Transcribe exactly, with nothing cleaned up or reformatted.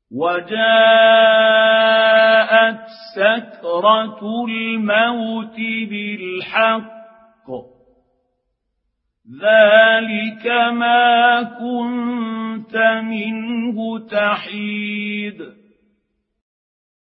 وجاءت سكرة الموت بالحق ذلك ما كنت منه تحيد